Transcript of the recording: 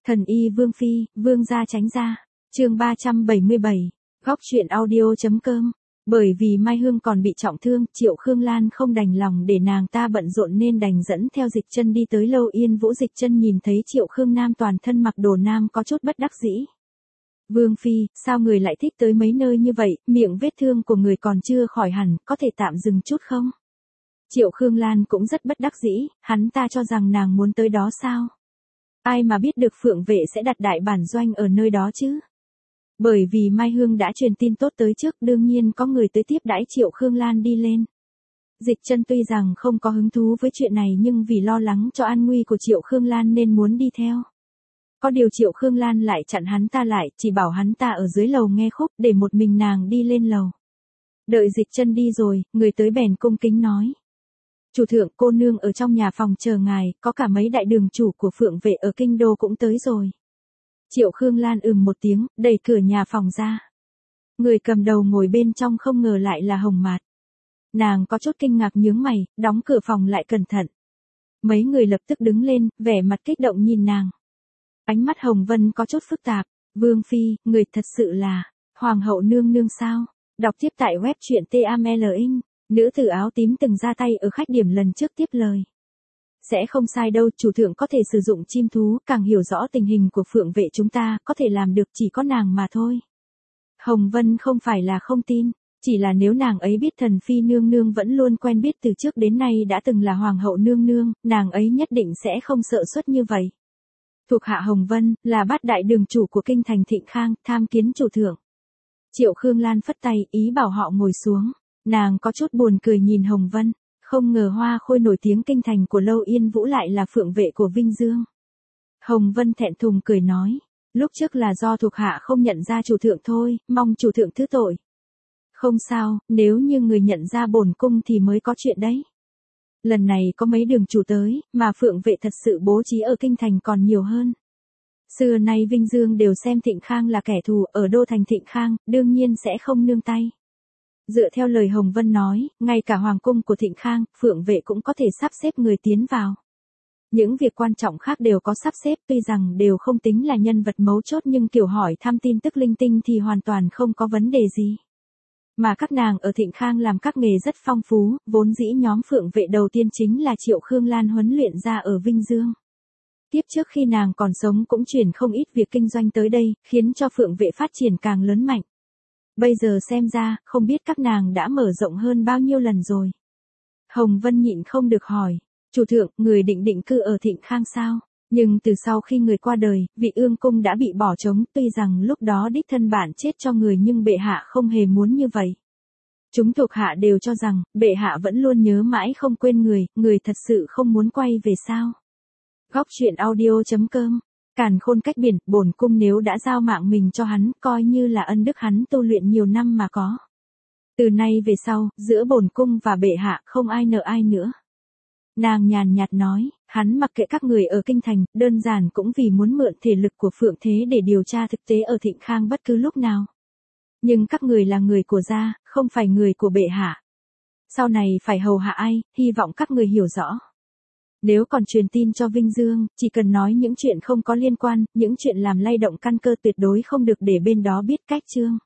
Thần y Vương Phi, Vương gia tránh ra. Chương 377. Góc truyện audio.com. Bởi vì Mai Hương còn bị trọng thương, Triệu Khương Lan không đành lòng để nàng ta bận rộn nên đành dẫn theo Dịch Chân đi tới Lâu Yên Vũ. Dịch Chân nhìn thấy Triệu Khương Nam toàn thân mặc đồ nam có chút bất đắc dĩ. Vương Phi, sao người lại thích tới mấy nơi như vậy, miệng vết thương của người còn chưa khỏi hẳn, có thể tạm dừng chút không? Triệu Khương Lan cũng rất bất đắc dĩ, hắn ta cho rằng nàng muốn tới đó sao? Ai mà biết được Phượng Vệ sẽ đặt đại bản doanh ở nơi đó chứ? Bởi vì Mai Hương đã truyền tin tốt tới trước, đương nhiên có người tới tiếp đãi Triệu Khương Lan đi lên. Dịch Chân tuy rằng không có hứng thú với chuyện này nhưng vì lo lắng cho an nguy của Triệu Khương Lan nên muốn đi theo. Có điều Triệu Khương Lan lại chặn hắn ta lại, chỉ bảo hắn ta ở dưới lầu nghe khúc để một mình nàng đi lên lầu. Đợi Dịch Chân đi rồi, người tới bèn cung kính nói. Chủ thượng, cô nương ở trong nhà phòng chờ ngài, có cả mấy đại đường chủ của Phượng Vệ ở kinh đô cũng tới rồi. Triệu Khương Lan một tiếng, đẩy cửa nhà phòng ra. Người cầm đầu ngồi bên trong không ngờ lại là Hồng Mạt. Nàng có chút kinh ngạc nhướng mày, đóng cửa phòng lại cẩn thận. Mấy người lập tức đứng lên, vẻ mặt kích động nhìn nàng. Ánh mắt Hồng Vân có chút phức tạp. Vương Phi, người thật sự là Hoàng hậu nương nương sao? Đọc tiếp tại web truyện TAMLIN. Nữ tử áo tím từng ra tay ở khách điểm lần trước tiếp lời. Sẽ không sai đâu, chủ thượng có thể sử dụng chim thú, càng hiểu rõ tình hình của Phượng Vệ chúng ta, có thể làm được chỉ có nàng mà thôi. Hồng Vân không phải là không tin, chỉ là nếu nàng ấy biết Thần Phi nương nương vẫn luôn quen biết từ trước đến nay đã từng là Hoàng hậu nương nương, nàng ấy nhất định sẽ không sợ suất như vậy. Thuộc hạ Hồng Vân, là bát đại đường chủ của kinh thành Thịnh Khang, tham kiến chủ thượng. Triệu Khương Lan phất tay, ý bảo họ ngồi xuống. Nàng có chút buồn cười nhìn Hồng Vân, không ngờ hoa khôi nổi tiếng kinh thành của Lâu Yên Vũ lại là Phượng Vệ của Vinh Dương. Hồng Vân thẹn thùng cười nói, lúc trước là do thuộc hạ không nhận ra chủ thượng thôi, mong chủ thượng thứ tội. Không sao, nếu như người nhận ra bổn cung thì mới có chuyện đấy. Lần này có mấy đường chủ tới, mà Phượng Vệ thật sự bố trí ở kinh thành còn nhiều hơn. Xưa nay Vinh Dương đều xem Thịnh Khang là kẻ thù, ở đô thành Thịnh Khang, đương nhiên sẽ không nương tay. Dựa theo lời Hồng Vân nói, ngay cả hoàng cung của Thịnh Khang, Phượng Vệ cũng có thể sắp xếp người tiến vào. Những việc quan trọng khác đều có sắp xếp, tuy rằng đều không tính là nhân vật mấu chốt nhưng kiểu hỏi thăm tin tức linh tinh thì hoàn toàn không có vấn đề gì. Mà các nàng ở Thịnh Khang làm các nghề rất phong phú, vốn dĩ nhóm Phượng Vệ đầu tiên chính là Triệu Khương Lan huấn luyện ra ở Vinh Dương. Tiếp trước khi nàng còn sống cũng chuyển không ít việc kinh doanh tới đây, khiến cho Phượng Vệ phát triển càng lớn mạnh. Bây giờ xem ra, không biết các nàng đã mở rộng hơn bao nhiêu lần rồi. Hồng Vân nhịn không được hỏi, chủ thượng, người định cư ở Thịnh Khang sao? Nhưng từ sau khi người qua đời, vị ương cung đã bị bỏ trống, tuy rằng lúc đó đích thân bản chết cho người nhưng bệ hạ không hề muốn như vậy. Chúng thuộc hạ đều cho rằng, bệ hạ vẫn luôn nhớ mãi không quên người thật sự không muốn quay về sao? Góc truyện audio.com. Càn khôn cách biển, bổn cung nếu đã giao mạng mình cho hắn, coi như là ân đức hắn tu luyện nhiều năm mà có. Từ nay về sau, giữa bổn cung và bệ hạ không ai nợ ai nữa. Nàng nhàn nhạt nói, hắn mặc kệ các người ở kinh thành, đơn giản cũng vì muốn mượn thể lực của Phượng Thế để điều tra thực tế ở Thịnh Khang bất cứ lúc nào. Nhưng các người là người của gia, không phải người của bệ hạ. Sau này phải hầu hạ ai, hy vọng các người hiểu rõ. Nếu còn truyền tin cho Vinh Dương, chỉ cần nói những chuyện không có liên quan, những chuyện làm lay động căn cơ tuyệt đối không được để bên đó biết cách chương.